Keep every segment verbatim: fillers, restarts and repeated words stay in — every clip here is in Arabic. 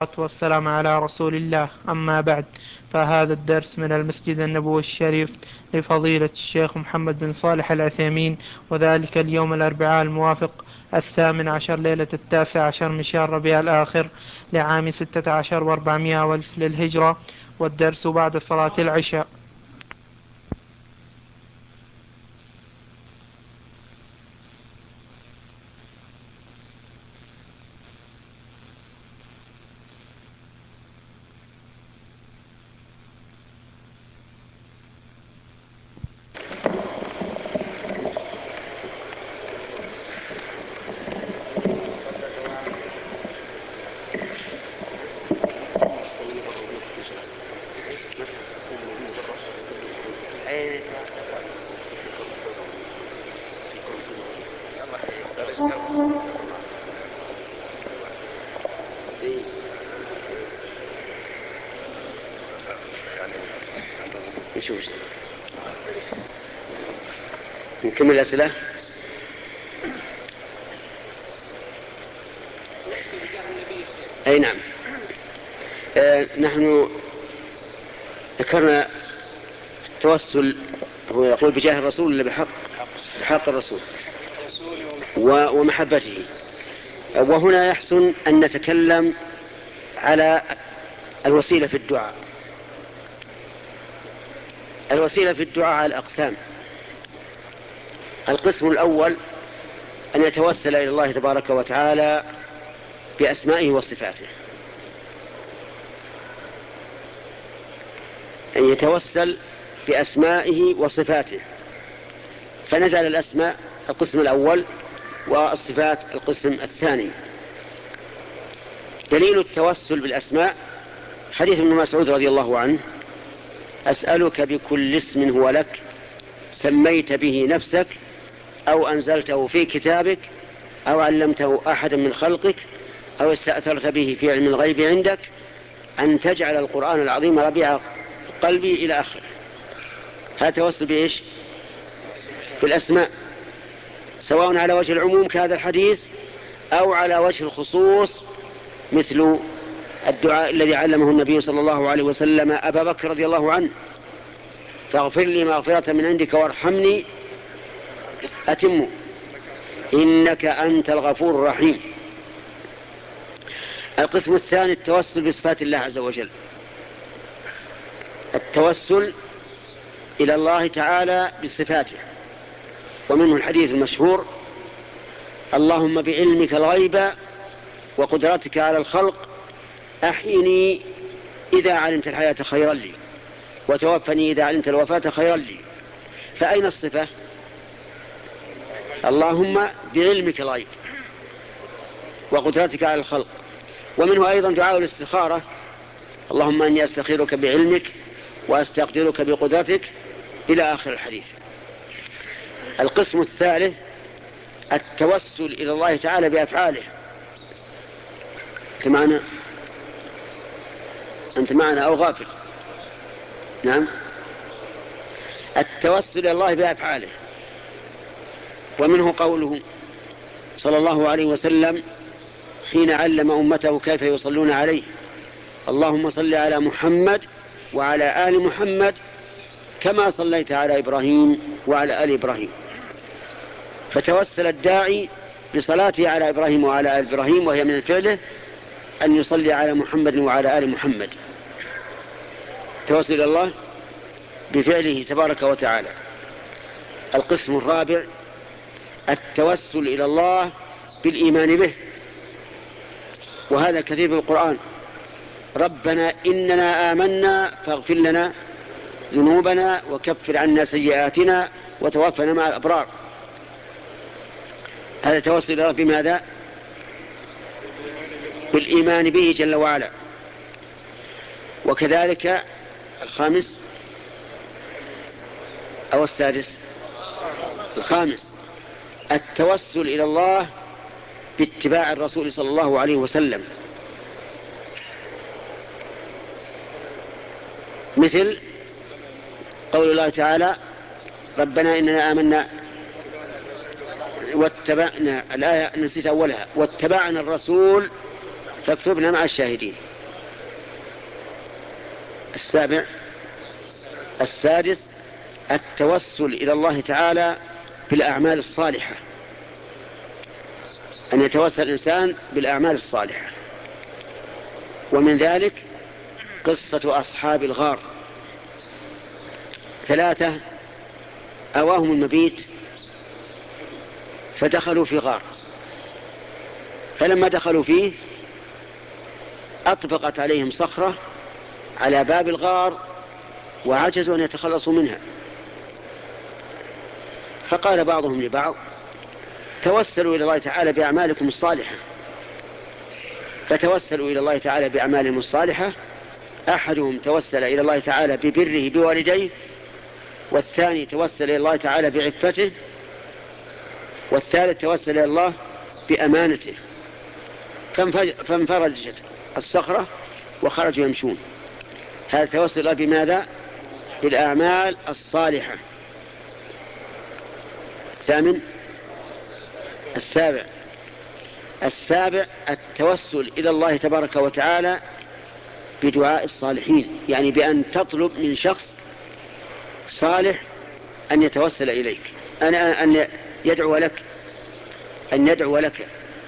والسلام على رسول الله. أما بعد، فهذا الدرس من المسجد النبوي الشريف لفضيلة الشيخ محمد بن صالح العثيمين، وذلك اليوم الأربعاء الموافق الثامن عشر ليلة التاسع عشر من شهر ربيع الآخر لعام ستة عشر وأربعمائة والف للهجرة، والدرس بعد صلاة العشاء. نكمل الأسئلة. أي نعم. آه نحن ذكرنا التوسل، هو يقول بجاه الرسول اللي بحق بحق الرسول ومحبته. وهنا يحسن أن نتكلم على الوسيلة في الدعاء. الوسيلة في الدعاء على الأقسام. القسم الأول أن يتوسل إلى الله تبارك وتعالى بأسمائه وصفاته، أن يتوسل بأسمائه وصفاته، فنجعل الأسماء القسم الأول والصفات القسم الثاني. دليل التوسل بالأسماء حديث ابن مسعود رضي الله عنه: أسألك بكل اسم هو لك سميت به نفسك أو أنزلته في كتابك أو علمته أحدا من خلقك أو استأثرت به في علم الغيب عندك أن تجعل القرآن العظيم ربيع قلبي إلى آخره. هذا توسل بإيش؟ بالأسماء، سواء على وجه العموم كهذا الحديث أو على وجه الخصوص مثل الدعاء الذي علمه النبي صلى الله عليه وسلم أبا بكر رضي الله عنه: فاغفر لي مغفرة من عندك وارحمني أتم إنك أنت الغفور الرحيم. القسم الثاني التوسل بصفات الله عز وجل، التوسل إلى الله تعالى بصفاته، ومنه الحديث المشهور: اللهم بعلمك الغيب وقدرتك على الخلق أحيني إذا علمت الحياة خيرا لي وتوفني إذا علمت الوفاة خيرا لي. فأين الصفة؟ اللهم بعلمك الغيب وقدرتك على الخلق. ومنه أيضا دعاء الاستخارة: اللهم أني أستخيرك بعلمك وأستقدرك بقدرتك، إلى آخر الحديث. القسم الثالث التوسل إلى الله تعالى بأفعاله. أنت معنا؟ أنت معنا أو غافل؟ نعم. التوسل إلى الله بأفعاله، ومنه قوله صلى الله عليه وسلم حين علم أمته كيف يصلون عليه: اللهم صل على محمد وعلى آل محمد كما صليت على إبراهيم وعلى آل إبراهيم. فتوسل الداعي بصلاته على إبراهيم وعلى آل إبراهيم، وهي من فعله أن يصلي على محمد وعلى آل محمد. توسل إلى الله بفعله تبارك وتعالى. القسم الرابع التوسل إلى الله بالإيمان به، وهذا كثير في القرآن: ربنا إننا آمنا فاغفر لنا ذنوبنا وكفر عنا سيئاتنا وتوفنا مع الأبرار. هذا توسل إلى الله بماذا؟ بالإيمان به جل وعلا. وكذلك الخامس أو السادس؟ الخامس التوسل إلى الله باتباع الرسول صلى الله عليه وسلم، مثل قول الله تعالى: ربنا إننا آمنا واتبعنا، الآية نسيت أولها: واتبعنا الرسول فاكتبنا مع الشاهدين. السابع السادس التوسل إلى الله تعالى بالأعمال الصالحة، أن يتوسل الإنسان بالأعمال الصالحة. ومن ذلك قصة أصحاب الغار. ثلاثة أواهم المبيت فدخلوا في غار، فلما دخلوا فيه أطبقت عليهم صخرة على باب الغار وعجزوا أن يتخلصوا منها. فقال بعضهم لبعض: توسلوا إلى الله تعالى بأعمالكم الصالحة. فتوسلوا إلى الله تعالى بأعمالهم الصالحة. أحدهم توسل إلى الله تعالى ببره بوالديه، والثاني توسل إلى الله تعالى بعفته، والثالث توسل إلى الله بأمانته. فانفرجت الصخرة وخرجوا يمشون. هذا توسل بماذا؟ بالأعمال الصالحة. ثامن السابع السابع التوسل إلى الله تبارك وتعالى بدعاء الصالحين، يعني بأن تطلب من شخص صالح أن يتوسل إليك، أن أن يدعو لك أن يدعو لك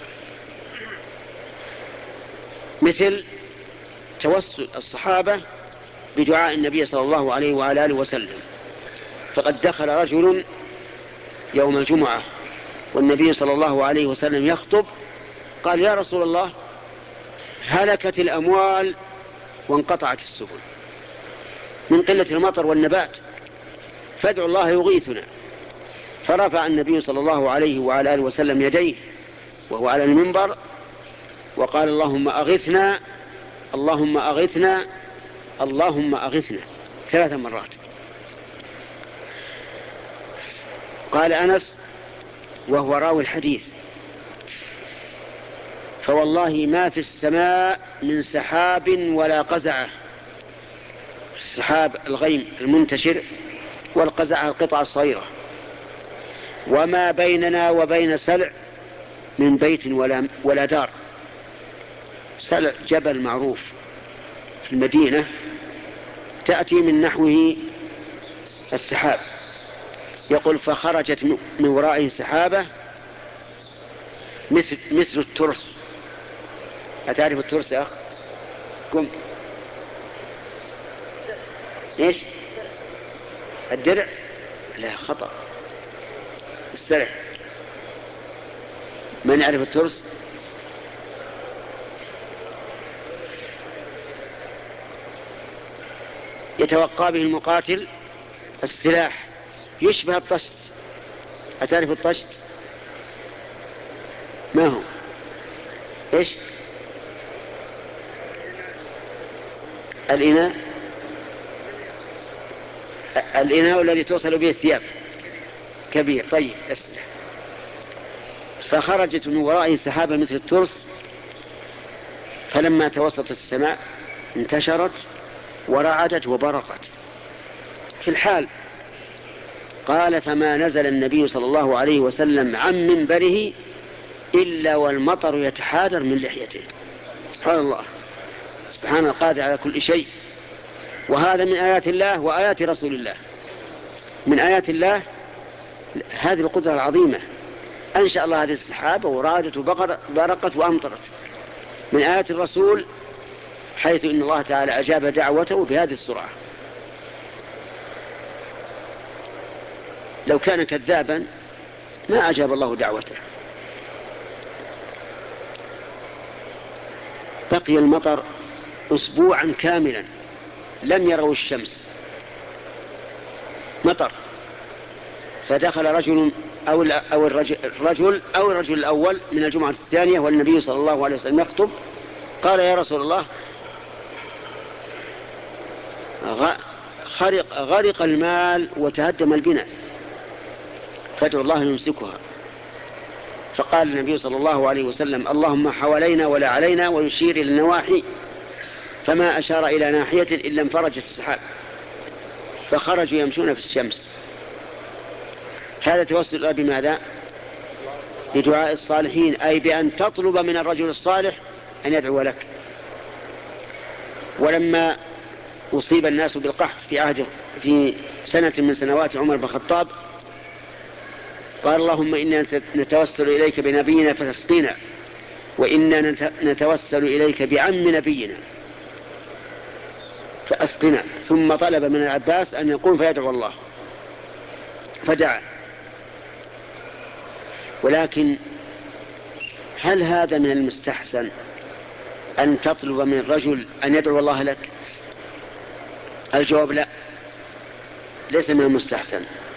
مثل توسل الصحابة بدعاء النبي صلى الله عليه وعلى آله وسلم. فقد دخل رجل يوم الجمعة والنبي صلى الله عليه وسلم يخطب، قال: يا رسول الله، هلكت الأموال وانقطعت السبل من قلة المطر والنبات، فادعوا الله يغيثنا. فرفع النبي صلى الله عليه وعلى آله وسلم يديه وهو على المنبر وقال: اللهم أغثنا، اللهم أغثنا، اللهم أغثنا، ثلاث مرات. قال أنس وهو راوي الحديث: فوالله ما في السماء من سحاب ولا قزعة. السحاب الغيم المنتشر، والقزعة القطعة الصغيرة. وما بيننا وبين سلع من بيت ولا, ولا دار. سلع جبل معروف في المدينة، تأتي من نحوه السحاب. يقول: فخرجت من ورائه سحابة مثل, مثل الترس. أتعرف الترس يا أخ؟ قم. إيش؟ الدرع؟ لا، خطأ. استرع. من يعرف الترس؟ يتوقع به المقاتل السلاح، يشبه الطشت. أتعرف الطشت؟ ما هو؟ إيش؟ الإناء الإناء الذي توصل به الثياب، كبير. طيب، أسلح. فخرجت من ورائه سحابة مثل الترس، فلما توسطت السماء انتشرت ورعدت وبرقت في الحال. قال: فما نزل النبي صلى الله عليه وسلم عن منبره إلا والمطر يتحادر من لحيته. سبحان الله، سبحان القادر على كل شيء. وهذا من آيات الله وآيات رسول الله. من آيات الله هذه القدرة العظيمة، أنشأ الله هذه السحابة ورادت وبرقت وأمطرت. من آيات الرسول حيث إن الله تعالى أجاب دعوته بهذه السرعة. لو كان كذابا ما أجاب الله دعوته. بقي المطر أسبوعا كاملا لم يروا الشمس، مطر. فدخل رجل أو, أو الرجل, الرجل أو الرجل الأول من الجمعة الثانية والنبي صلى الله عليه وسلم يخطب، قال: يا رسول الله، غرق, غرق المال وتهدم البناء، فادعوا الله يمسكها. فقال النبي صلى الله عليه وسلم: اللهم حوالينا ولا علينا، ويشير إلى النواحي، فما أشار إلى ناحية إلا انفرجت السحاب، فخرجوا يمشون في الشمس. هذا توسل بماذا؟ بدعاء الصالحين، أي بأن تطلب من الرجل الصالح أن يدعو لك. ولما أصيب الناس بالقحط في عهد في سنة من سنوات عمر بن الخطاب، قال اللهم إنا نتوسل إليك بنبينا فتسقينا، وإنا نتوسل إليك بعم نبينا فأسقنا. ثم طلب من العباس أن يقوم فيدعو الله، فدعا. ولكن هل هذا من المستحسن أن تطلب من الرجل أن يدعو الله لك؟ الجواب لا، ليس من المستحسن.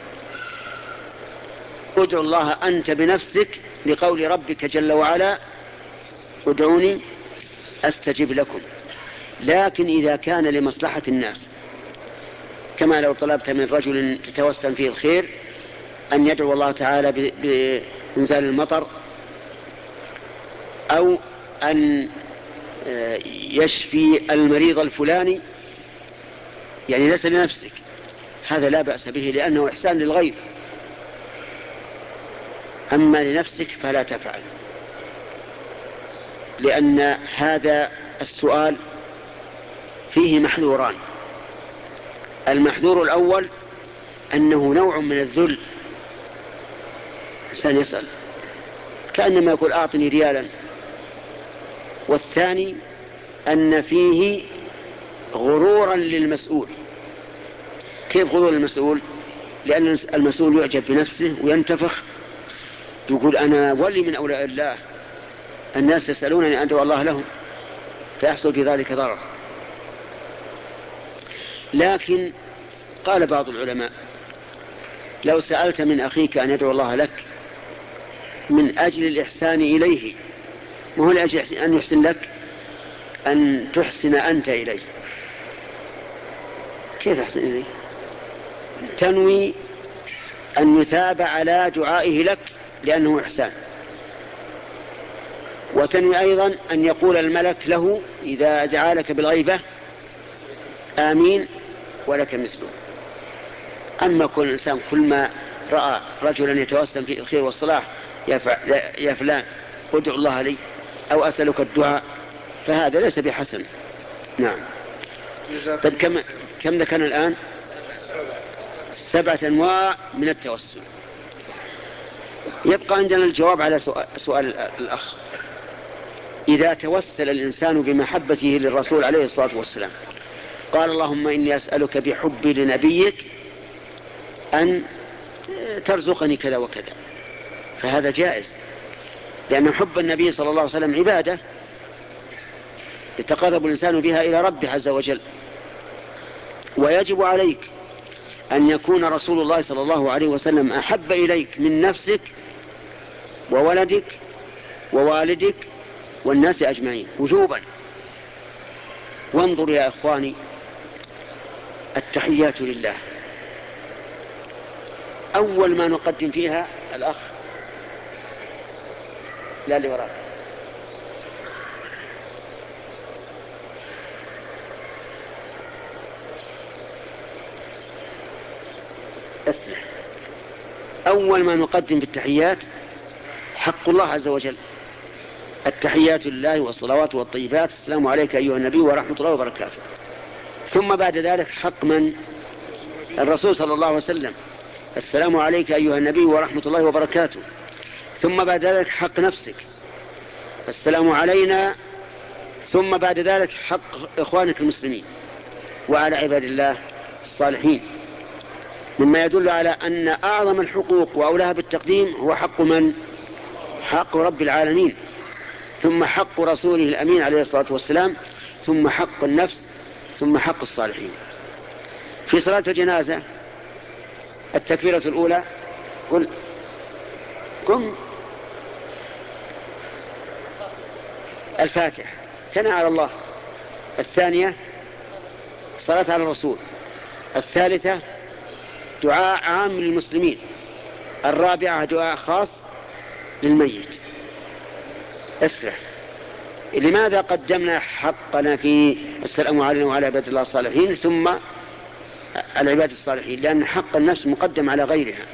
ادعو الله أنت بنفسك لقول ربك جل وعلا ادعوني أستجب لكم. لكن إذا كان لمصلحة الناس، كما لو طلبت من رجل تتوسل فيه الخير أن يدعو الله تعالى بإنزال المطر، أو أن يشفي المريض الفلاني، يعني ليس لنفسك، هذا لا بأس به لأنه إحسان للغير. أما لنفسك فلا تفعل، لأن هذا السؤال فيه محذوران. المحذور الأول أنه نوع من الذل، إنسان يسأل كأنما يقول أعطني ريالا. والثاني أن فيه غرورا للمسؤول. كيف غرور المسؤول؟ لأن المسؤول يعجب بنفسه وينتفخ، يقول أنا ولي من أولياء الله، الناس يسألونني أن أدعو الله لهم، فيحصل في ذلك ضرر. لكن قال بعض العلماء لو سألت من أخيك أن يدعو الله لك من أجل الإحسان إليه، ما هو لأجل أن يحسن لك، أن تحسن أنت إليه. كيف أحسن إليه؟ تنوي أن يثاب على دعائه لك لأنه إحسان، وتنوي أيضا أن يقول الملك له إذا دعا لك بالغيبة آمين ولك مثله. أما كل إنسان كل ما رأى رجلا يتوسم في الخير والصلاح يا فلان ادعو الله لي أو أسألك الدعاء، فهذا ليس بحسن. نعم. طيب كم كم ذكرنا الآن؟ سبعة أنواع من التوسل. يبقى عندنا الجواب على سؤال الأخ. إذا توسل الإنسان بمحبته للرسول عليه الصلاة والسلام، قال اللهم إني أسألك بحبي لنبيك أن ترزقني كذا وكذا، فهذا جائز، لأن حب النبي صلى الله عليه وسلم عبادة يتقرب الإنسان بها إلى ربه عز وجل. ويجب عليك أن يكون رسول الله صلى الله عليه وسلم أحب إليك من نفسك وولدك ووالدك والناس أجمعين وجوبا. وانظر يا إخواني، التحيات لله أول ما نقدم فيها الأخ لا اللي وراك اسمع، أول ما نقدم بالتحيات حق الله عز وجل، التحيات لله والصلوات والطيبات، السلام عليك أيها النبي ورحمة الله وبركاته. ثم بعد ذلك حق من؟ الرسول صلى الله عليه وسلم، السلام عليك أيها النبي ورحمة الله وبركاته. ثم بعد ذلك حق نفسك، السلام علينا. ثم بعد ذلك حق إخوانك المسلمين وعلى عباد الله الصالحين، مما يدل على أن أعظم الحقوق وأولاها بالتقديم هو حق من؟ حق رب العالمين، ثم حق رسوله الأمين عليه الصلاة والسلام، ثم حق النفس، ثم حق الصالحين. في صلاة الجنازة التكبيرة الأولى قل قم الفاتح ثناء على الله، الثانية صلاة على الرسول، الثالثة دعاء عام للمسلمين، الرابعة دعاء خاص للميت. اسرع، لماذا قدمنا حقنا في السلام علينا وعلى عباد الله الصالحين ثم العباد الصالحين؟ لأن حق النفس مقدم على غيرها.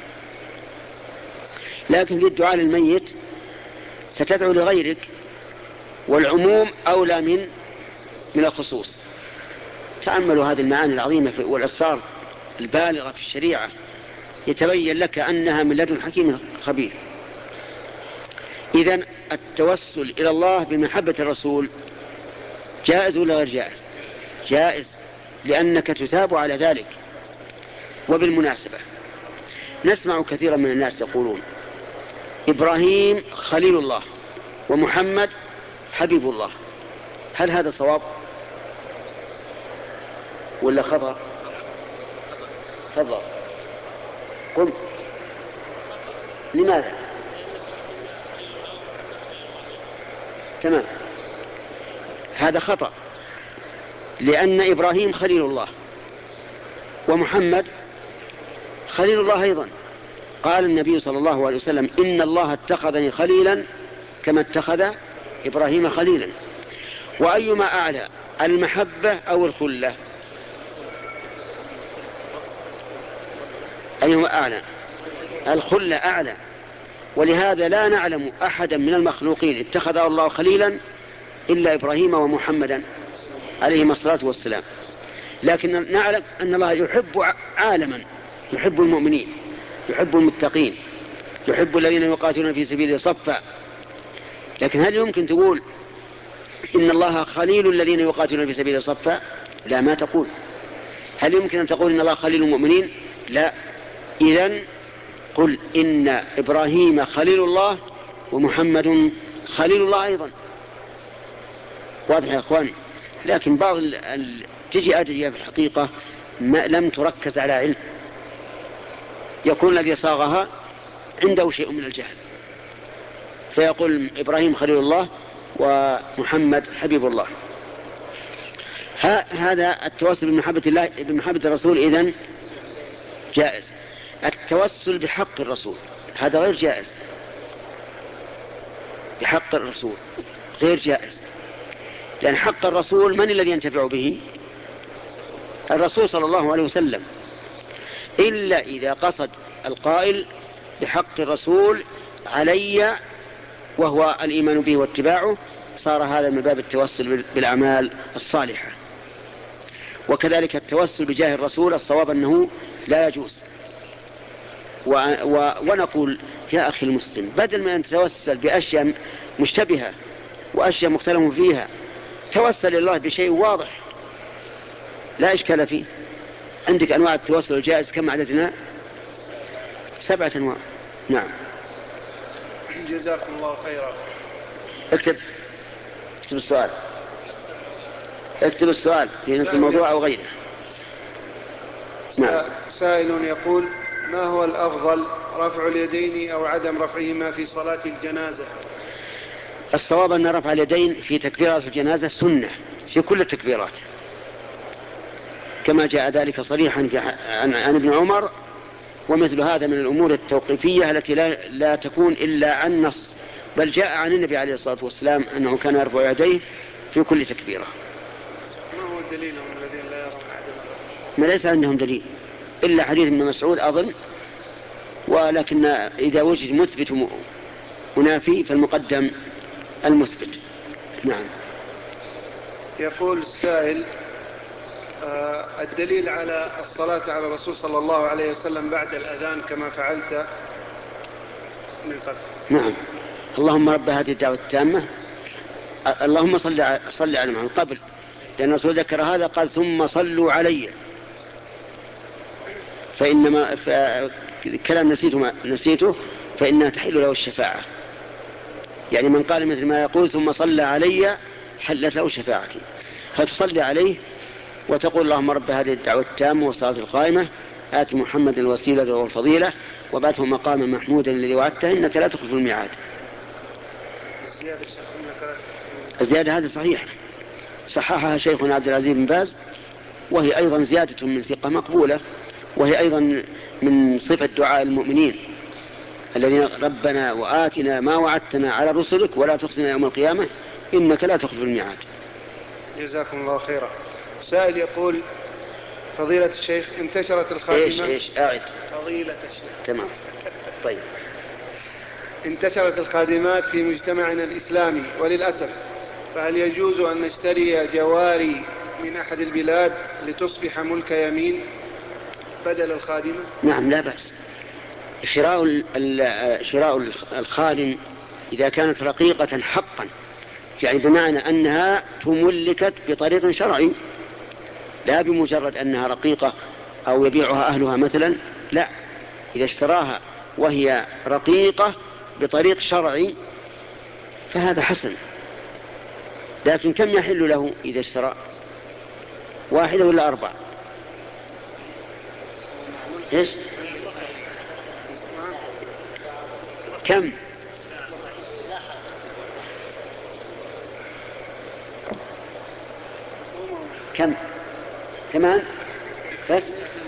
لكن في الدعاء للميت ستدعو لغيرك، والعموم أولى من من الخصوص. تأملوا هذه المعاني العظيمة والأسرار البالغة في الشريعة يتبين لك أنها من لدن حكيم خبير. إذن التوسل إلى الله بمحبة الرسول جائز ولا غير جائز؟ جائز، لأنك تثاب على ذلك. وبالمناسبة نسمع كثيرا من الناس يقولون إبراهيم خليل الله ومحمد حبيب الله، هل هذا صواب ولا خطأ؟ تفضل قل. لماذا؟ تمام، هذا خطأ، لأن إبراهيم خليل الله ومحمد خليل الله أيضا. قال النبي صلى الله عليه وسلم إن الله اتخذني خليلا كما اتخذ إبراهيم خليلا. وأيما أعلى، المحبة أو الخلة؟ أيما أعلى؟ الخلة أعلى. ولهذا لا نعلم أحدا من المخلوقين اتخذ الله خليلا إلا إبراهيم ومحمدا عليهما الصلاة والسلام. لكن نعلم أن الله يحب عالما، يحب المؤمنين، يحب المتقين، يحب الذين يقاتلون في سبيله صفا. لكن هل يمكن تقول إن الله خليل الذين يقاتلون في سبيله صفا؟ لا، ما تقول. هل يمكن أن تقول إن الله خليل المؤمنين؟ لا. إذن قل إن إبراهيم خليل الله ومحمد خليل الله أيضا. واضح يا أخواني؟ لكن بعض ال... تجي أدعية في الحقيقة ما لم تركز على علم، يكون الذي صاغها عنده شيء من الجهل، فيقول إبراهيم خليل الله ومحمد حبيب الله. هذا التوسل بمحبة الله بمحبة الرسول إذن جائز. التوسل بحق الرسول هذا غير جائز، بحق الرسول غير جائز، لأن حق الرسول من الذي ينتفع به؟ الرسول صلى الله عليه وسلم، إلا إذا قصد القائل بحق الرسول علي وهو الإيمان به واتباعه، صار هذا من باب التوسل بالأعمال الصالحة. وكذلك التوسل بجاه الرسول الصواب أنه لا يجوز. و... و... ونقول يا أخي المسلم، بدل ما أن تتوسل بأشياء مشتبهة وأشياء مختلف فيها، توسل الله بشيء واضح لا إشكال فيه. عندك أنواع التوسل الجائز كم عددنا؟ سبعة أنواع. نعم. جزاكم الله خيرا. اكتب اكتب السؤال اكتب السؤال في نفس الموضوع أو غيره. نعم. سائل يقول ما هو الأفضل، رفع اليدين أو عدم رفعهما في صلاة الجنازة؟ الصواب أن رفع اليدين في تكبيرات الجنازة سنة في كل التكبيرات، كما جاء ذلك صريحا عن, عن ابن عمر. ومثل هذا من الأمور التوقيفية التي لا, لا تكون إلا عن نص، بل جاء عن النبي عليه الصلاة والسلام أنه كان يرفع يديه في كل تكبيرة. ما هو الدليل من الذين لا يرون عدم؟ ما ليس عندهم دليل إلا حديث ابن مسعود أظن، ولكن إذا وجد مثبت منافي فالمقدم المثبت. نعم. يقول السائل آه الدليل على الصلاة على الرسول صلى الله عليه وسلم بعد الأذان كما فعلت من قبل. نعم. اللهم رب هذه الدعوة التامة، اللهم صل صل على محمد قبل، لأن الرسول ذكر هذا قال ثم صلوا علي، فإنما كلام نسيته, ما نسيته فإنها تحل له الشفاعة. يعني من قال مثل ما يقول ثم صلى علي حلت له شفاعتي، فتصلي عليه وتقول اللهم رب هذه الدعوة التامة والصلاة القائمة آت محمد الوسيلة والفضيلة وبعثه مقاما محمودا الذي وعدته إنك لا تخلف الميعاد. الزيادة هذه صحيحة، صححها شيخنا عبد العزيز بن باز، وهي أيضا زيادة من ثقة مقبولة، وهي أيضا من صفة دعاء المؤمنين الذين ربنا وآتنا ما وعدتنا على رسلك ولا تخزنا يوم القيامة إنك لا تخلف الميعاد. جزاكم الله خيرا. سائل يقول فضيلة الشيخ انتشرت الخادمات. إيش إيش أعد. فضيلة الشيخ. تمام. طيب. انتشرت الخادمات في مجتمعنا الإسلامي وللأسف، فهل يجوز أن نشتري جواري من أحد البلاد لتصبح ملك يمين بدل الخادمة؟ نعم لا بأس. شراء شراء الخادم إذا كانت رقيقة حقا، يعني بمعنى أنها تملكت بطريق شرعي، لا بمجرد أنها رقيقة أو يبيعها أهلها مثلا، لا، إذا اشتراها وهي رقيقة بطريق شرعي فهذا حسن. لكن كم يحل له إذا اشترى؟ واحدة ولا أربع؟ إيش؟ كم؟ كم؟ ثمان بس؟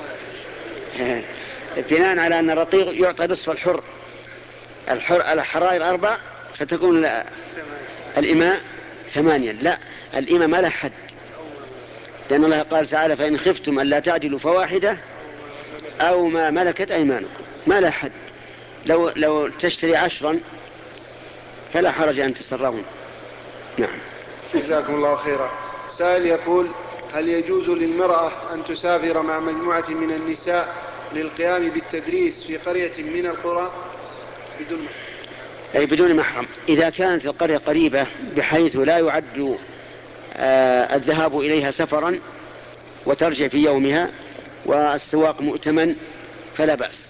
بناء على أن الرقيق يعطى نصف الحر، الحر الحرائر أربع فتكون الإماء ثمانيا. لا، الإماء ما له حد، لأن الله قال تعالى فإن خفتم ألا تعدلوا فواحدة أو ما ملكت أيمانكم، ما له حد. لو, لو تشتري عشرا فلا حرج أن تسرهن. نعم. جزاكم الله خيرا. سائل يقول هل يجوز للمرأة أن تسافر مع مجموعة من النساء للقيام بالتدريس في قرية من القرى بدون محرم؟ أي بدون محرم، إذا كانت القرية قريبة بحيث لا يعد آه الذهاب إليها سفرا وترجع في يومها والسواق مؤتمن فلا بأس.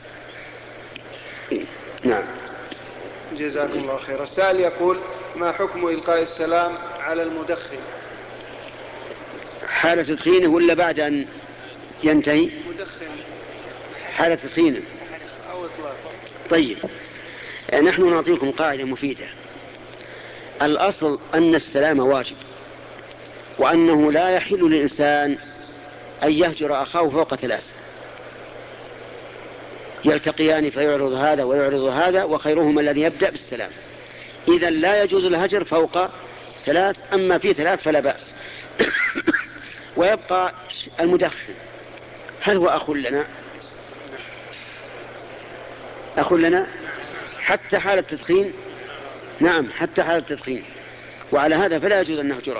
نعم. جزاكم الله خير. السائل يقول ما حكم إلقاء السلام على المدخن؟ حالة تدخينه ولا بعد أن ينتهي؟ مدخن. حالة تدخينه أو إطلاق. طيب، نحن نعطيكم قاعدة مفيدة. الأصل أن السلام واجب، وأنه لا يحل للإنسان أن يهجر أخاه فوق ثلاث، يلتقيان فيعرض هذا ويعرض هذا وخيرهما الذي يبدأ بالسلام. إذن لا يجوز الهجر فوق ثلاث، أما في ثلاث فلا بأس. ويبقى المدخن، هل هو أخ لنا؟ أخ لنا حتى حالة التدخين؟ نعم، حتى حالة التدخين. وعلى هذا فلا يجوز أن نهجره،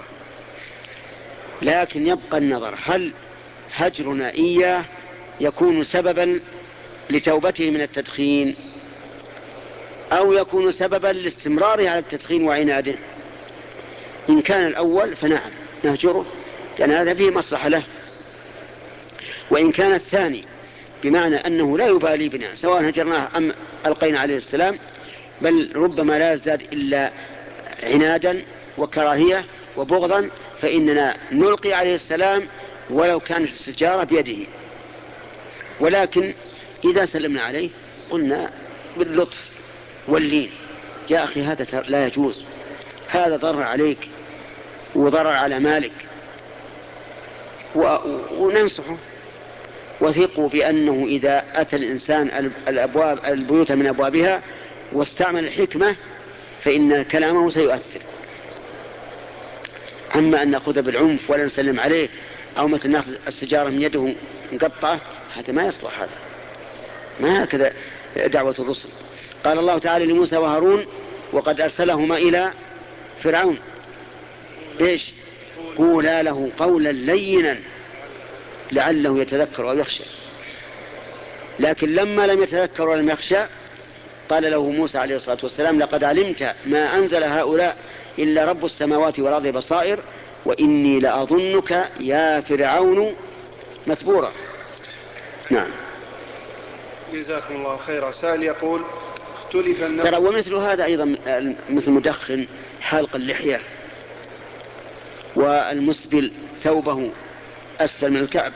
لكن يبقى النظر هل هجرنا إياه يكون سببا لتوبته من التدخين أو يكون سببا لاستمراره على التدخين وعناده. إن كان الأول فنعم نهجره، لأن هذا فيه مصلحة له. وإن كان الثاني بمعنى أنه لا يبالي بنا سواء هجرناه أم ألقينا عليه السلام، بل ربما لا يزداد إلا عنادا وكراهية وبغضا، فإننا نلقي عليه السلام ولو كانت السجارة بيده. ولكن إذا سلمنا عليه قلنا باللطف واللين يا أخي هذا لا يجوز، هذا ضرر عليك وضرر على مالك، وننصحه. وثقوا بأنه إذا أتى الإنسان الأبواب البيوت من أبوابها واستعمل الحكمة فإن كلامه سيؤثر. أما أن نأخذ بالعنف ولا نسلم عليه أو مثل نأخذ السجارة من يده نقطعه، هذا ما يصلح، هذا ما هكذا دعوة الرسل. قال الله تعالى لموسى وهارون وقد أرسلهما إلى فرعون إيش؟ قولا له قولا لينا لعله يتذكر أو يخشى. لكن لما لم يتذكر ولم يخشى قال له موسى عليه الصلاة والسلام لقد علمت ما أنزل هؤلاء إلا رب السماوات والأرض بصائر وإني لأظنك يا فرعون مثبورا. نعم. جزاكم الله خيرا. سائل يقول اختلف النقل. ترى ومثل هذا أيضا مثل مدخن حالق اللحية والمسبل ثوبه أسفل من الكعب،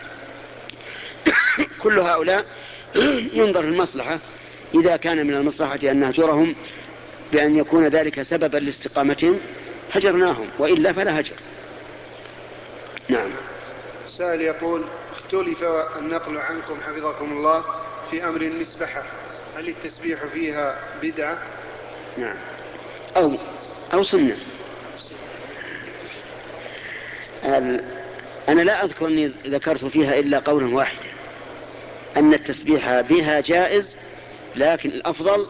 كل هؤلاء ينظر المصلحة. إذا كان من المصلحة أن نهجرهم بأن يكون ذلك سببا لاستقامتهم هجرناهم، وإلا فلا هجر. نعم. سائل يقول اختلف النقل عنكم حفظكم الله في أمر المسبحة، هل التسبيح فيها بدعة؟ نعم، أو, أو سنة. أنا لا أذكر أني ذكرت فيها إلا قولا واحدا، أن التسبيح بها جائز، لكن الأفضل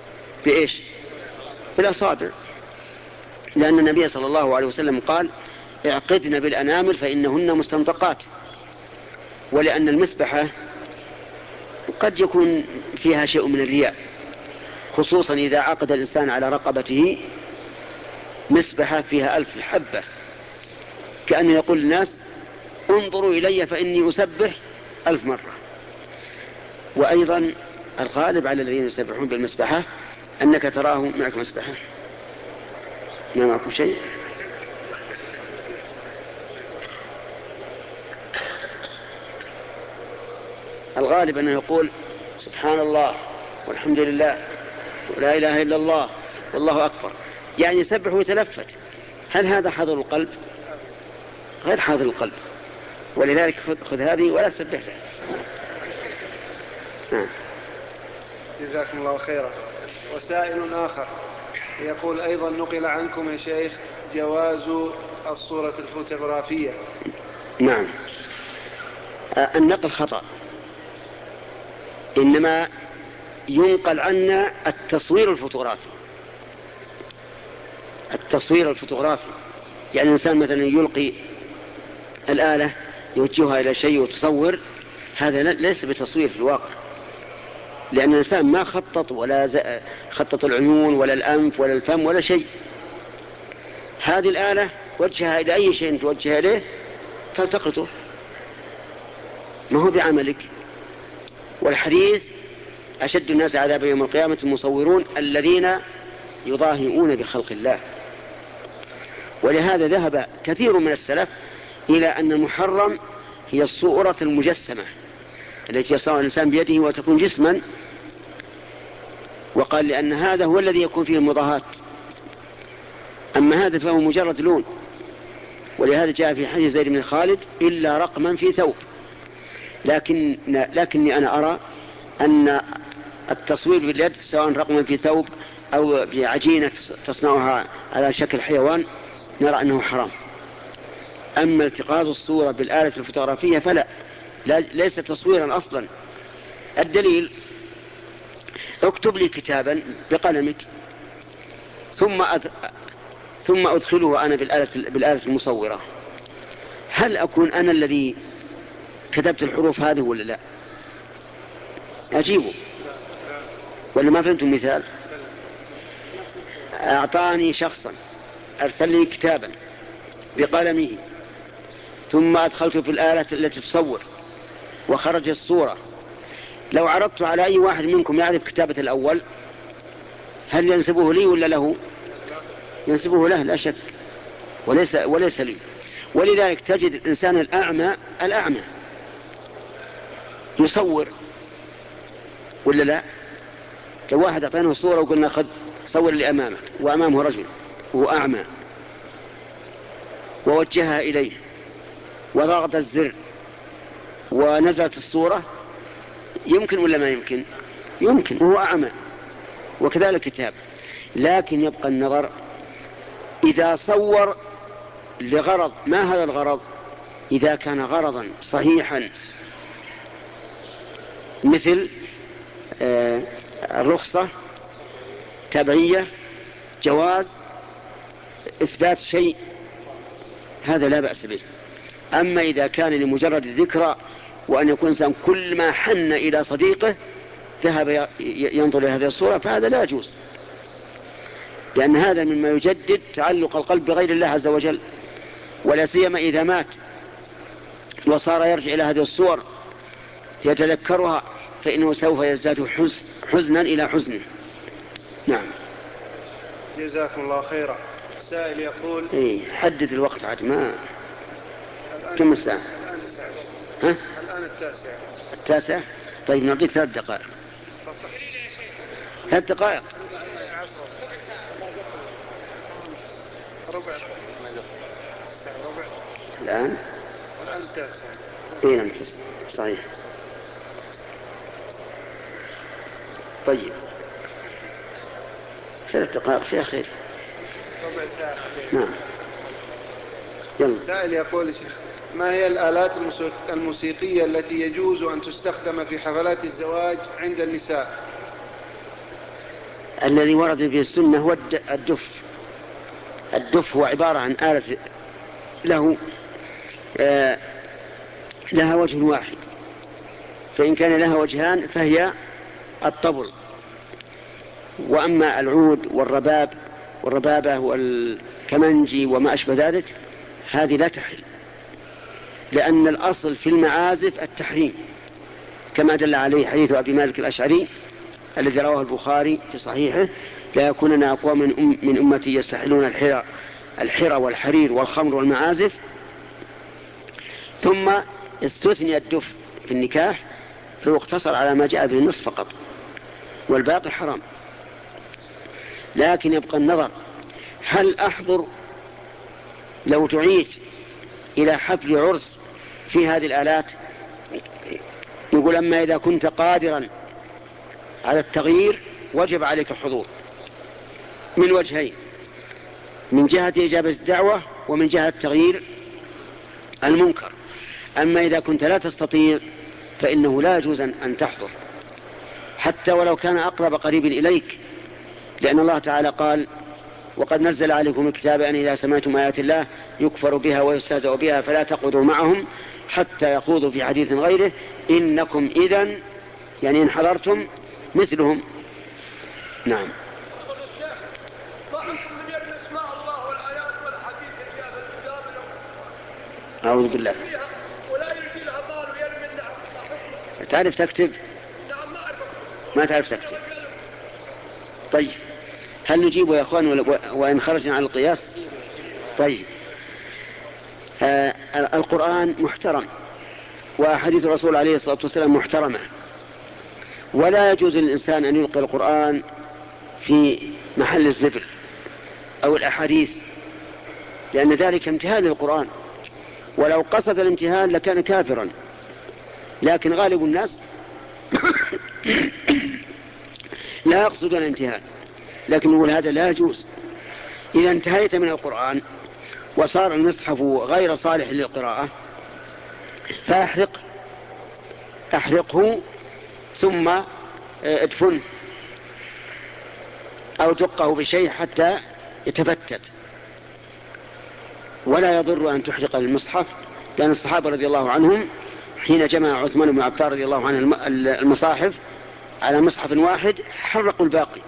بإيش؟ بالأصابع، لأن النبي صلى الله عليه وسلم قال اعقدن بالأنامل فإنهن مستنطقات. ولأن المسبحة قد يكون فيها شيء من الرياء، خصوصا إذا عقد الإنسان على رقبته مسبحة فيها ألف حبة، كأنه يقول للناس انظروا إلي فإني أسبح ألف مرة. وأيضا الغالب على الذين يسبحون بالمسبحة أنك تراه معك مسبحة، ما معكم شيء. الغالب أنه يقول سبحان الله والحمد لله ولا إله إلا الله والله أكبر، يعني يسبح ويتلفت. هل هذا حاضر القلب؟ غير حاضر القلب. ولذلك خذ, خذ هذه ولا تسبح لها. جزاكم الله خيرا. وسائل آخر يقول أيضا نقل عنكم يا شيخ جواز الصورة الفوتوغرافية. نعم، النقل خطأ، إنما ينقل عنا التصوير الفوتوغرافي. التصوير الفوتوغرافي يعني الإنسان مثلا يلقي الآلة يوجهها إلى شيء وتصور، هذا ليس بتصوير في الواقع، لأن الإنسان ما خطط ولا خطط العيون ولا الأنف ولا الفم ولا شيء. هذه الآلة وجهها إلى أي شيء توجه إليه فالتقطه، ما هو بعملك. والحديث أشد الناس عذابا يوم القيامة المصورون الذين يضاهئون بخلق الله. ولهذا ذهب كثير من السلف إلى أن المحرم هي الصورة المجسمة التي يصنعها الإنسان بيده وتكون جسما، وقال لأن هذا هو الذي يكون فيه المضاهاة، أما هذا فهو مجرد لون. ولهذا جاء في حديث زيد بن خالد إلا رقما في ثوب. لكن لكني أنا أرى أن التصوير باليد سواء رقما في ثوب أو بعجينة تصنعها على شكل حيوان نرى أنه حرام. أما التقاط الصورة بالآلة الفوتوغرافية فلا، لا ليس تصويرا أصلا. الدليل اكتب لي كتابا بقلمك ثم أد... ثم أدخله أنا بالآلة, بالآلة المصورة، هل أكون أنا الذي كتبت الحروف هذه ولا لا؟ أجيبه ولا ما فهمت المثال؟ أعطاني شخصا أرسل لي كتابا بقلمه ثم أدخلته في الآلة التي تصور وخرج الصورة، لو عرضت على أي واحد منكم يعرف كتابة الأول هل ينسبه لي ولا له؟ ينسبه له لا شك، وليس, وليس لي. ولذلك تجد الإنسان الأعمى الأعمى يصور ولا لا؟ لو واحد أعطيناه صورة وقلنا خذ صور اللي أمامك وأمامه رجل وهو أعمى ووجهها إليه وضغط الزر ونزلت الصورة، يمكن ولا ما يمكن؟ يمكن وهو أعمى. وكذلك كتاب. لكن يبقى النظر إذا صور لغرض، ما هذا الغرض؟ إذا كان غرضا صحيحا مثل آه الرخصة، تبعية، جواز، إثبات شيء، هذا لا بأس به. أما إذا كان لمجرد الذكرى وأن يكون إنسان كل ما حن إلى صديقه ذهب ينظر إلى هذه الصورة فهذا لا يجوز، لأن هذا مما يجدد تعلق القلب بغير الله عز وجل. ولا سيما إذا مات وصار يرجع إلى هذه الصور يتذكرها فإنه سوف يزداد حزن حزنا إلى حزنه. نعم. جزاكم الله خيرا. سائل يقول إيه حدد الوقت عاد ما كم الساعة؟ الآن الساعة. ها؟ الآن التاسعة. التاسعة. طيب نعطيك ثلاث دقائق. ثلاث دقائق. ربع. ربع. الآن. الآن التاسعة. إيه نعم صحيح. طيب ثلاث دقائق فيها خير. ربع ساعة. نعم. يلا. السائل يقول شيخ ما هي الآلات الموسيقية التي يجوز أن تستخدم في حفلات الزواج عند النساء؟ الذي ورد في السنة هو الدف. الدف هو عبارة عن آلة له آه لها وجه واحد، فإن كان لها وجهان فهي الطبل. وأما العود والرباب والربابة والكمنجي وما أشبه ذلك هذه لا تحل، لأن الأصل في المعازف التحريم، كما دل عليه حديث أبي مالك الأشعري الذي رواه البخاري في صحيحه: لا يكونن أقوام من, أم من أمتي يستحلون الحرى الحرى والحرير والخمر والمعازف. ثم استثني الدف في النكاح فيقتصر على ما جاء به النص فقط، والباقي حرام. لكن يبقى النظر، هل أحضر لو دعيت إلى حفل عرس في هذه الآلات؟ يقول: أما إذا كنت قادرا على التغيير وجب عليك الحضور من وجهين: من جهة إجابة الدعوة ومن جهة تغيير المنكر. أما إذا كنت لا تستطيع فإنه لا يجوز أن تحضر حتى ولو كان أقرب قريب إليك، لأن الله تعالى قال: وقد نزل عليكم الكتاب أن إذا سمعتم آيات الله يكفر بها ويستهزأ بها فلا تقعدوا معهم حتى يخوضوا في حديث غيره إنكم إذن، يعني إن حضرتم، مثلهم. نعم. أعوذ بالله. تعرف تكتب؟ ما تعرف تكتب؟ طيب، هل نجيبه يا أخوان وإن خرجنا عن القياس؟ طيب. آه القرآن محترم، وحديث الرسول عليه الصلاة والسلام محترمة، ولا يجوز للإنسان أن يلقي القرآن في محل الزبل أو الأحاديث، لأن ذلك امتهان للقرآن، ولو قصد الامتهان لكان كافرا. لكن غالب الناس لا يقصدون الامتهان، لكن نقول هذا لا يجوز. إذا انتهيت من القرآن وصار المصحف غير صالح للقراءة فأحرق أحرقه ثم ادفنه أو دقه بشيء حتى يتفتت. ولا يضر أن تحرق المصحف، لأن الصحابة رضي الله عنهم حين جمع عثمان بن عفان رضي الله عنه المصاحف على مصحف واحد حرقوا الباقي.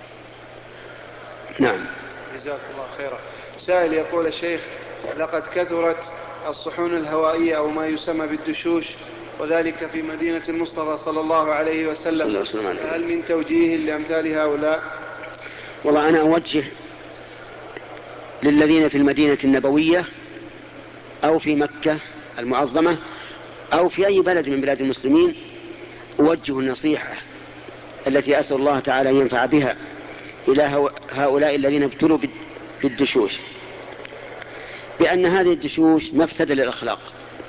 نعم. جزاك الله خيرا. سائل يقول: الشيخ، لقد كثرت الصحون الهوائية أو ما يسمى بالدشوش، وذلك في مدينة المصطفى صلى الله عليه وسلم، هل من توجيه لأمثال هؤلاء؟ والله أنا أوجه للذين في المدينة النبوية أو في مكة المعظمة أو في أي بلد من بلاد المسلمين، أوجه النصيحة التي أسأل الله تعالى أن ينفع بها إلى هؤلاء الذين ابتلوا بالدشوش، بأن هذه الدشوش مفسدة للأخلاق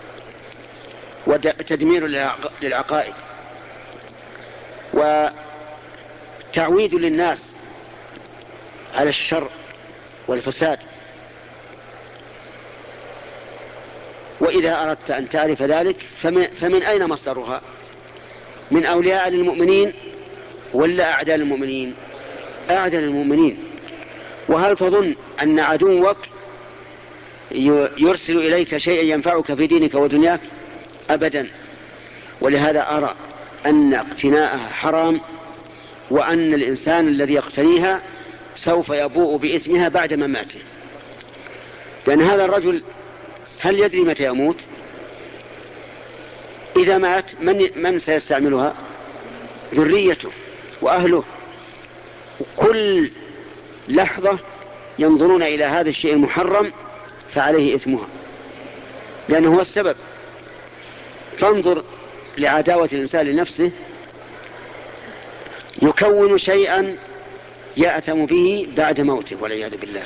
وتدمير للعقائد وتعويد للناس على الشر والفساد. وإذا أردت أن تعرف ذلك فمن, فمن أين مصدرها؟ من أولياء للمؤمنين ولا أعداء المؤمنين؟ أعداء المؤمنين. وهل تظن أن عدوك يرسل إليك شيئا ينفعك في دينك ودنياك؟ أبدا. ولهذا أرى أن اقتناءها حرام، وأن الإنسان الذي يقتنيها سوف يبوء بإثمها بعد مماته، لأن هذا الرجل هل يدري متى يموت؟ إذا مات من, من سيستعملها؟ ذريته وأهله. وكل لحظة ينظرون إلى هذا الشيء المحرم فعليه إثمها، لأنه هو السبب. فانظر لعداوة الإنسان لنفسه، يكون شيئا يأتم به بعد موته والعياذ بالله،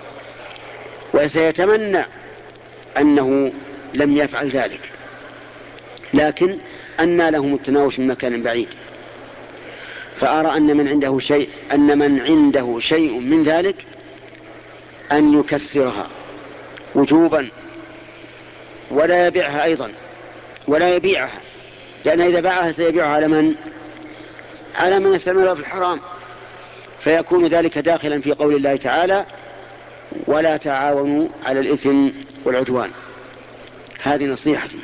وسيتمنى أنه لم يفعل ذلك، لكن أنى لهم التناوش من مكان بعيد. فأرى أن من عنده شيء أن من عنده شيء من ذلك أن يكسرها وجوبا، ولا يبيعها أيضا، ولا يبيعها، لأن إذا باعها سيبيعها على من؟ على من يستعملها في الحرام، فيكون ذلك داخلا في قول الله تعالى: ولا تعاونوا على الإثم والعدوان. هذه نصيحتي.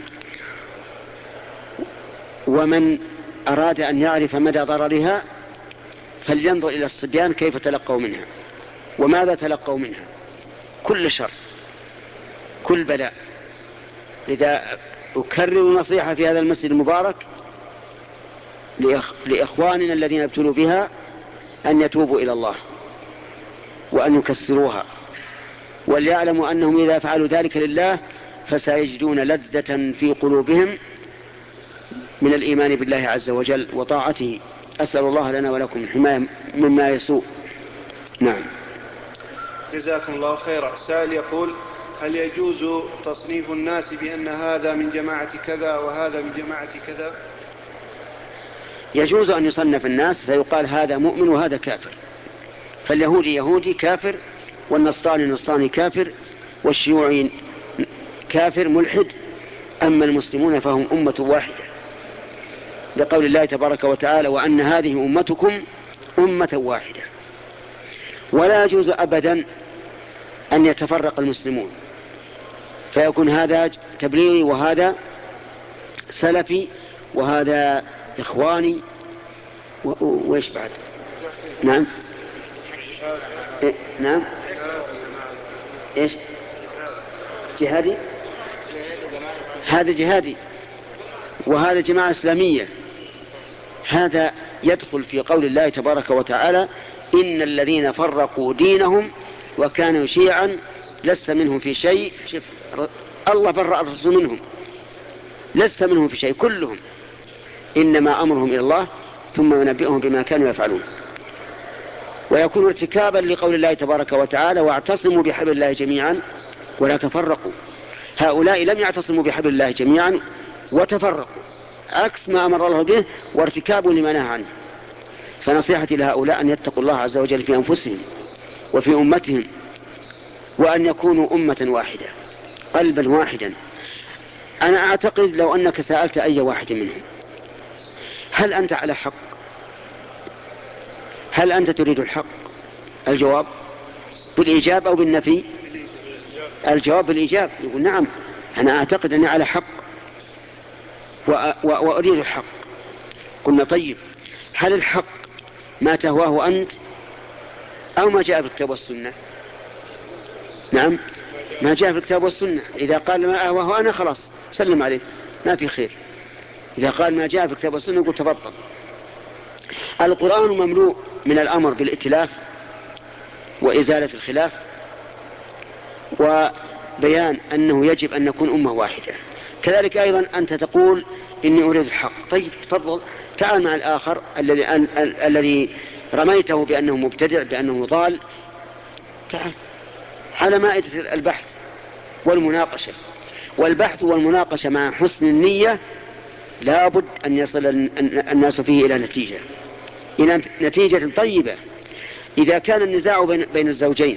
ومن أراد أن يعرف مدى ضررها فلينظر إلى الصبيان كيف تلقوا منها وماذا تلقوا منها. كل شر، كل بلاء. لذا أكرر نصيحة في هذا المسجد المبارك لإخ... لإخواننا الذين ابتلوا بها أن يتوبوا إلى الله وأن يكسروها، وليعلموا أنهم إذا فعلوا ذلك لله فسيجدون لذة في قلوبهم من الإيمان بالله عز وجل وطاعته. أسأل الله لنا ولكم الحماية مما يسوء. نعم. جزاكم الله خيرا. سائل يقول: هل يجوز تصنيف الناس بأن هذا من جماعة كذا وهذا من جماعة كذا؟ يجوز أن يصنف الناس فيقال هذا مؤمن وهذا كافر، فاليهودي يهودي كافر، والنصراني نصراني كافر، والشيوعي كافر ملحد، أما المسلمون فهم أمة واحدة، لقول الله تبارك وتعالى: وأن هذه أمتكم أمة واحدة. ولا يجوز أبدا أن يتفرق المسلمون فيكون هذا تبليغي وهذا سلفي وهذا إخواني وإيش بعد. نعم. إيه؟ نعم. إيش جهادي؟ هذا جهادي وهذا جماعة إسلامية. هذا يدخل في قول الله تبارك وتعالى: إن الذين فرقوا دينهم وكانوا شيعا لست منهم في شيء. شف الله برأ الرسول منهم، لست منهم في شيء، كلهم إنما أمرهم إلى الله ثم ينبئهم بما كانوا يفعلون. ويكون ارتكابا لقول الله تبارك وتعالى: واعتصموا بحبل الله جميعا ولا تفرقوا. هؤلاء لم يعتصموا بحبل الله جميعا وتفرقوا، عكس ما أمر الله به وارتكابوا لما نهى عنه. فنصيحتي لهؤلاء أن يتقوا الله عز وجل في أنفسهم وفي أمتهم، وأن يكونوا أمة واحدة قلبا واحدا. أنا أعتقد لو أنك سألت أي واحد منهم: هل أنت على حق؟ هل أنت تريد الحق؟ الجواب بالإيجاب أو بالنفي؟ الجواب بالإيجاب، يقول: نعم أنا أعتقد أني على حق وأريد الحق. قلنا: طيب، هل الحق ما تهواه أنت أو ما جاء في الكتاب والسنة؟ نعم، ما جاء في الكتاب والسنة. إذا قال ما أهواه أنا خلاص سلم عليه، ما في خير. إذا قال ما جاء في الكتاب والسنة يقول تفضل. القرآن مملوء من الأمر بالائتلاف وإزالة الخلاف وبيان أنه يجب أن نكون أمة واحدة. كذلك أيضا أنت تقول إني أريد الحق، طيب تفضل تعال مع الآخر الذي الذي رميته بأنه مبتدع بأنه ضال، تعال على مائدة البحث والمناقشة. والبحث والمناقشة مع حسن النية لا بد أن يصل الناس فيه إلى نتيجة إلى نتيجة طيبة. إذا كان النزاع بين الزوجين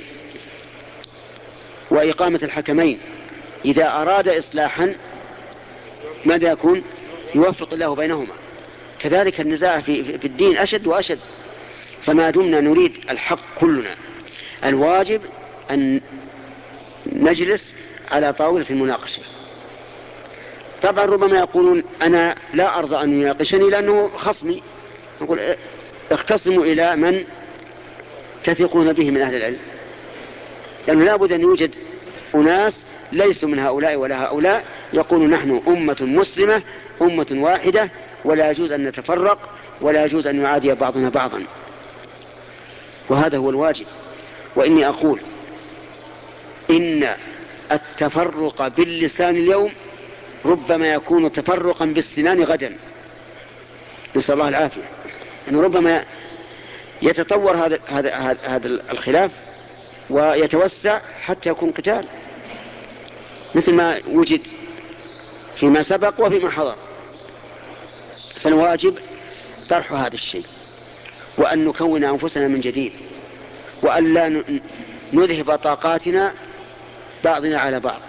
وإقامة الحكمين إذا أراد إصلاحا ماذا يكون؟ يوفق الله بينهما. كذلك النزاع في, في الدين أشد وأشد. فما دمنا نريد الحق كلنا الواجب أن نجلس على طاولة المناقشة. طبعا ربما يقولون أنا لا أرضى أن يناقشني لأنه خصمي. نقول اختصموا إلى من تثقون به من أهل العلم، لأنه لا بد أن يوجد أناس ليسوا من هؤلاء ولا هؤلاء يقولون نحن أمة مسلمة أمة واحدة ولا يجوز أن نتفرق ولا يجوز أن يعادي بعضنا بعضا. وهذا هو الواجب. وإني أقول إن التفرق باللسان اليوم ربما يكون تفرقا بالسنان غدا، نسأل الله العافية. أنه ربما يتطور هذا هذا هذا الخلاف ويتوسع حتى يكون قتال، مثل ما وجد فيما سبق وفيما حضر. فالواجب طرح هذا الشيء وأن نكون أنفسنا من جديد وأن لا نذهب طاقاتنا بعضنا على بعض.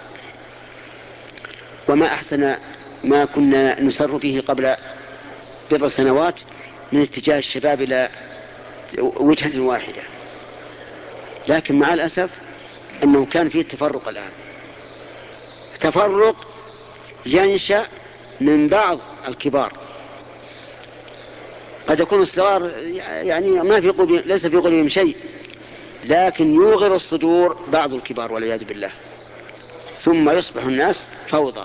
وما أحسن ما كنا نسر به قبل بضع سنوات من اتجاه الشباب إلى وجهة واحدة، لكن مع الأسف أنه كان فيه تفرق الآن، تفرق ينشأ من بعض الكبار، قد يكون الصغار يعني ما في قلوب ليس في قلوبهم شيء، لكن يوغر الصدور بعض الكبار والعياذ بالله، ثم يصبح الناس فوضى.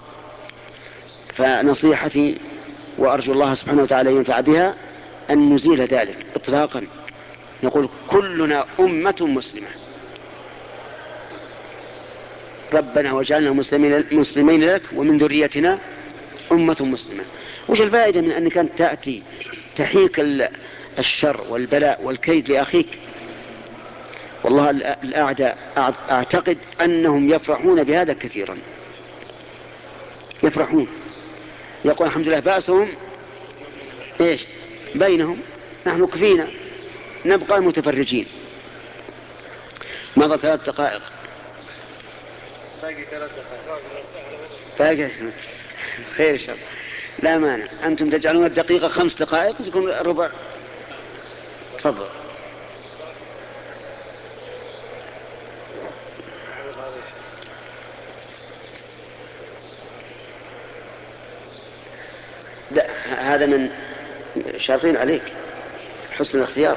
فنصيحتي وأرجو الله سبحانه وتعالى ينفع بها أن نزيل ذلك إطلاقا، نقول كلنا أمة مسلمة، ربنا وجعلنا مسلمين, مسلمين لك ومن ذريتنا أمة مسلمة. وش الفائدة من أنك أنت تأتي تحيك الشر والبلاء والكيد لأخيك؟ والله الأعداء أعتقد أنهم يفرحون بهذا كثيرا، يفرحون، يقول الحمد لله بأسهم إيش بينهم، نحن كفينا نبقى متفرجين. مضى ثلاث دقائق، باقي ثلاث دقائق، باقي خير شر، لا مانع. أنتم تجعلون الدقيقة خمس دقائق تكون ربع. تفضل. لا هذا من شارطين عليك حسن الاختيار.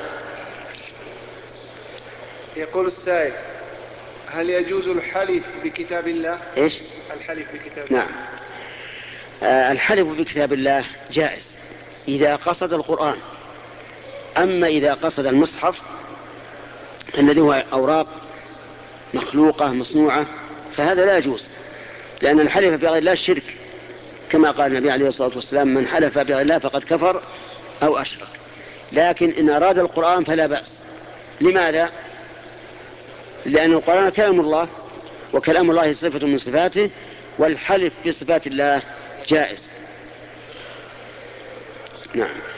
يقول السائل: هل يجوز الحلف بكتاب الله؟ إيش؟ الحلف بكتاب الله. نعم، آه الحلف بكتاب الله جائز إذا قصد القرآن. أما إذا قصد المصحف الذي هو أوراق مخلوقة مصنوعة فهذا لا يجوز، لأن الحلف بغير الله شرك، كما قال النبي عليه الصلاة والسلام: من حلف بغير الله فقد كفر أو أشرك. لكن إن أراد القرآن فلا بأس. لماذا؟ لأن القرآن كلام الله، وكلام الله صفة من صفاته، والحلف بصفات الله جائز. نعم.